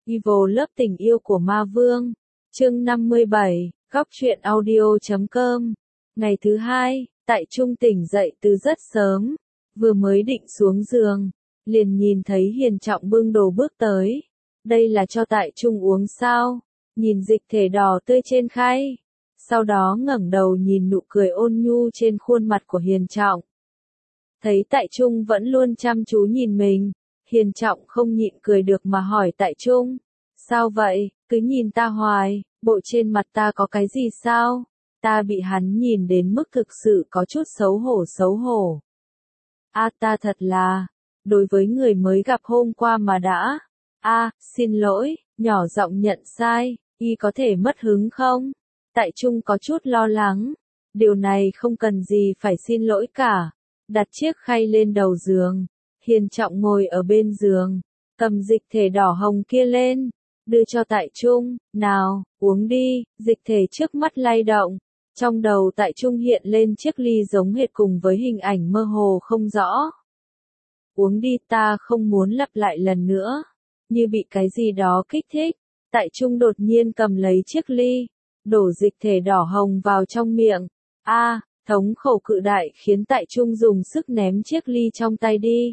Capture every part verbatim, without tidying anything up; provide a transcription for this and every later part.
Evil Love tình yêu của ma vương. Chương năm mươi bảy, góc truyện audio chấm com. Ngày thứ hai, Tại Trung tỉnh dậy từ rất sớm, vừa mới định xuống giường, liền nhìn thấy Hiền Trọng bưng đồ bước tới. Đây là cho Tại Trung uống sao? Nhìn dịch thể đỏ tươi trên khay. Sau đó ngẩng đầu nhìn nụ cười ôn nhu trên khuôn mặt của Hiền Trọng. Thấy Tại Trung vẫn luôn chăm chú nhìn mình, Hiền Trọng không nhịn cười được mà hỏi Tại Trung. Sao vậy, cứ nhìn ta hoài, bộ trên mặt ta có cái gì sao? Ta bị hắn nhìn đến mức thực sự có chút xấu hổ xấu hổ. A ta thật là, đối với người mới gặp hôm qua mà đã. A, xin lỗi, nhỏ giọng nhận sai, y có thể mất hứng không? Tại Trung có chút lo lắng. Điều này không cần gì phải xin lỗi cả. Đặt chiếc khay lên đầu giường. Hiền Trọng ngồi ở bên giường, cầm dịch thể đỏ hồng kia lên, đưa cho Tại Trung. Nào, uống đi. Dịch thể trước mắt lay động. Trong đầu Tại Trung hiện lên chiếc ly giống hệt cùng với hình ảnh mơ hồ không rõ. Uống đi, ta không muốn lặp lại lần nữa. Như bị cái gì đó kích thích, Tại Trung đột nhiên cầm lấy chiếc ly, đổ dịch thể đỏ hồng vào trong miệng. A, à, thống khổ cự đại khiến Tại Trung dùng sức ném chiếc ly trong tay đi.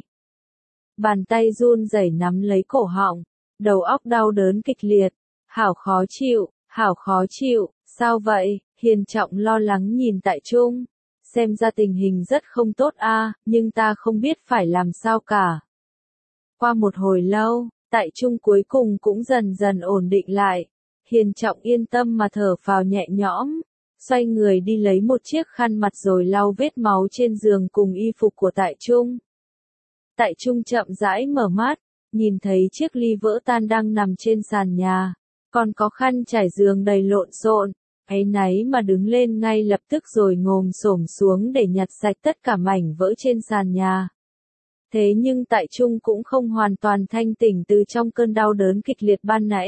Bàn tay run rẩy nắm lấy cổ họng, đầu óc đau đớn kịch liệt. Hảo khó chịu, hảo khó chịu, sao vậy? Hiền Trọng lo lắng nhìn Tại Trung. Xem ra tình hình rất không tốt a, à, nhưng ta không biết phải làm sao cả. Qua một hồi lâu, Tại Trung cuối cùng cũng dần dần ổn định lại. Hiền Trọng yên tâm mà thở phào nhẹ nhõm, xoay người đi lấy một chiếc khăn mặt rồi lau vết máu trên giường cùng y phục của Tại Trung. Tại Trung chậm rãi mở mắt, nhìn thấy chiếc ly vỡ tan đang nằm trên sàn nhà, còn có khăn trải giường đầy lộn xộn. Áy náy mà đứng lên ngay lập tức rồi ngồi xổm xuống để nhặt sạch tất cả mảnh vỡ trên sàn nhà. Thế nhưng Tại Trung cũng không hoàn toàn thanh tỉnh từ trong cơn đau đớn kịch liệt ban nãy.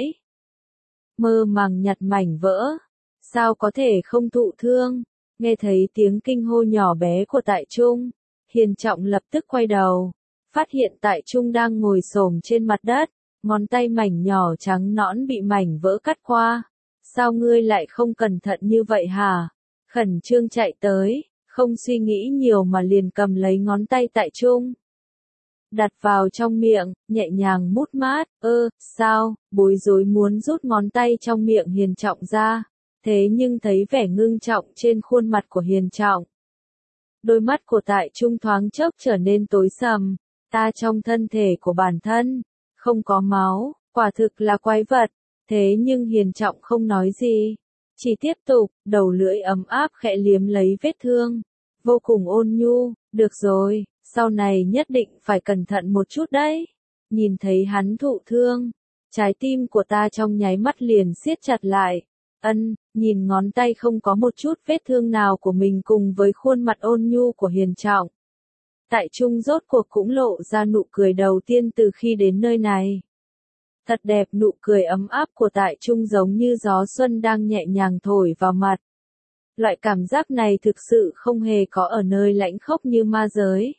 Mơ màng nhặt mảnh vỡ, sao có thể không thụ thương? Nghe thấy tiếng kinh hô nhỏ bé của Tại Trung, Hiền Trọng lập tức quay đầu, phát hiện Tại Trung đang ngồi xổm trên mặt đất, ngón tay mảnh nhỏ trắng nõn bị mảnh vỡ cắt qua. Sao ngươi lại không cẩn thận như vậy hả? Khẩn trương chạy tới, không suy nghĩ nhiều mà liền cầm lấy ngón tay Tại Trung, đặt vào trong miệng, nhẹ nhàng mút mát. Ơ, sao? Bối rối muốn rút ngón tay trong miệng Hiền Trọng ra, thế nhưng thấy vẻ ngưng trọng trên khuôn mặt của Hiền Trọng. Đôi mắt của Tại Trung thoáng chốc trở nên tối sầm. Ta trong thân thể của bản thân, không có máu, quả thực là quái vật. Thế nhưng Hiền Trọng không nói gì, chỉ tiếp tục, đầu lưỡi ấm áp khẽ liếm lấy vết thương, vô cùng ôn nhu. Được rồi, sau này nhất định phải cẩn thận một chút đấy. Nhìn thấy hắn thụ thương, trái tim của ta trong nháy mắt liền siết chặt lại. Ân, nhìn ngón tay không có một chút vết thương nào của mình cùng với khuôn mặt ôn nhu của Hiền Trọng. Tại Trung rốt cuộc cũng lộ ra nụ cười đầu tiên từ khi đến nơi này. Thật đẹp, nụ cười ấm áp của Tại Trung giống như gió xuân đang nhẹ nhàng thổi vào mặt. Loại cảm giác này thực sự không hề có ở nơi lãnh khốc như ma giới.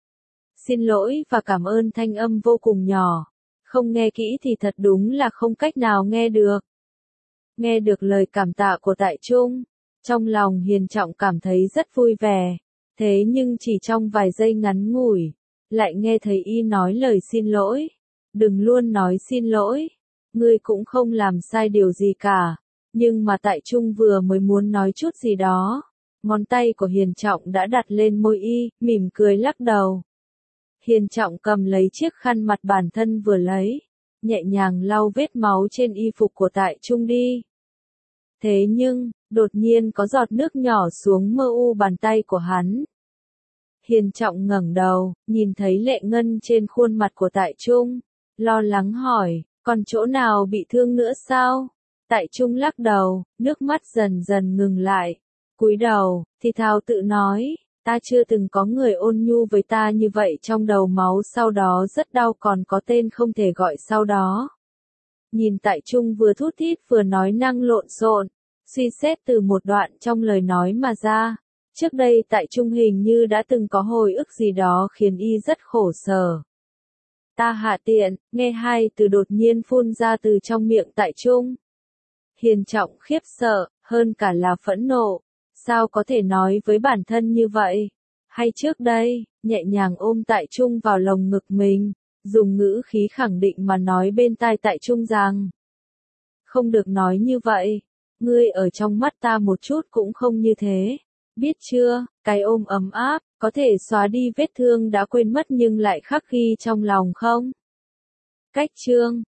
Xin lỗi và cảm ơn thanh âm vô cùng nhỏ. Không nghe kỹ thì thật đúng là không cách nào nghe được. Nghe được lời cảm tạ của Tại Trung, trong lòng Hiền Trọng cảm thấy rất vui vẻ. Thế nhưng chỉ trong vài giây ngắn ngủi, lại nghe thấy y nói lời xin lỗi. Đừng luôn nói xin lỗi, ngươi cũng không làm sai điều gì cả. Nhưng mà Tại Trung vừa mới muốn nói chút gì đó, ngón tay của Hiền Trọng đã đặt lên môi y, mỉm cười lắc đầu. Hiền Trọng cầm lấy chiếc khăn mặt bản thân vừa lấy, nhẹ nhàng lau vết máu trên y phục của Tại Trung đi. Thế nhưng, đột nhiên có giọt nước nhỏ xuống mơ u bàn tay của hắn. Hiền Trọng ngẩng đầu, nhìn thấy lệ ngân trên khuôn mặt của Tại Trung, lo lắng hỏi, còn chỗ nào bị thương nữa sao? Tại Trung lắc đầu, nước mắt dần dần ngừng lại, cúi đầu, thì thào tự nói, ta chưa từng có người ôn nhu với ta như vậy. Trong đầu máu sau đó rất đau, còn có tên không thể gọi sau đó. Nhìn Tại Trung vừa thút thít vừa nói năng lộn xộn, suy xét từ một đoạn trong lời nói mà ra. Trước đây Tại Trung hình như đã từng có hồi ức gì đó khiến y rất khổ sở. Ta hạ tiện, nghe hai từ đột nhiên phun ra từ trong miệng Tại Trung. Hiền Trọng khiếp sợ, hơn cả là phẫn nộ. Sao có thể nói với bản thân như vậy? Hay trước đây, nhẹ nhàng ôm Tại Trung vào lồng ngực mình, dùng ngữ khí khẳng định mà nói bên tai Tại Trung rằng: không được nói như vậy, ngươi ở trong mắt ta một chút cũng không như thế. Biết chưa, cái ôm ấm áp, có thể xóa đi vết thương đã quên mất nhưng lại khắc ghi trong lòng không? Cách chương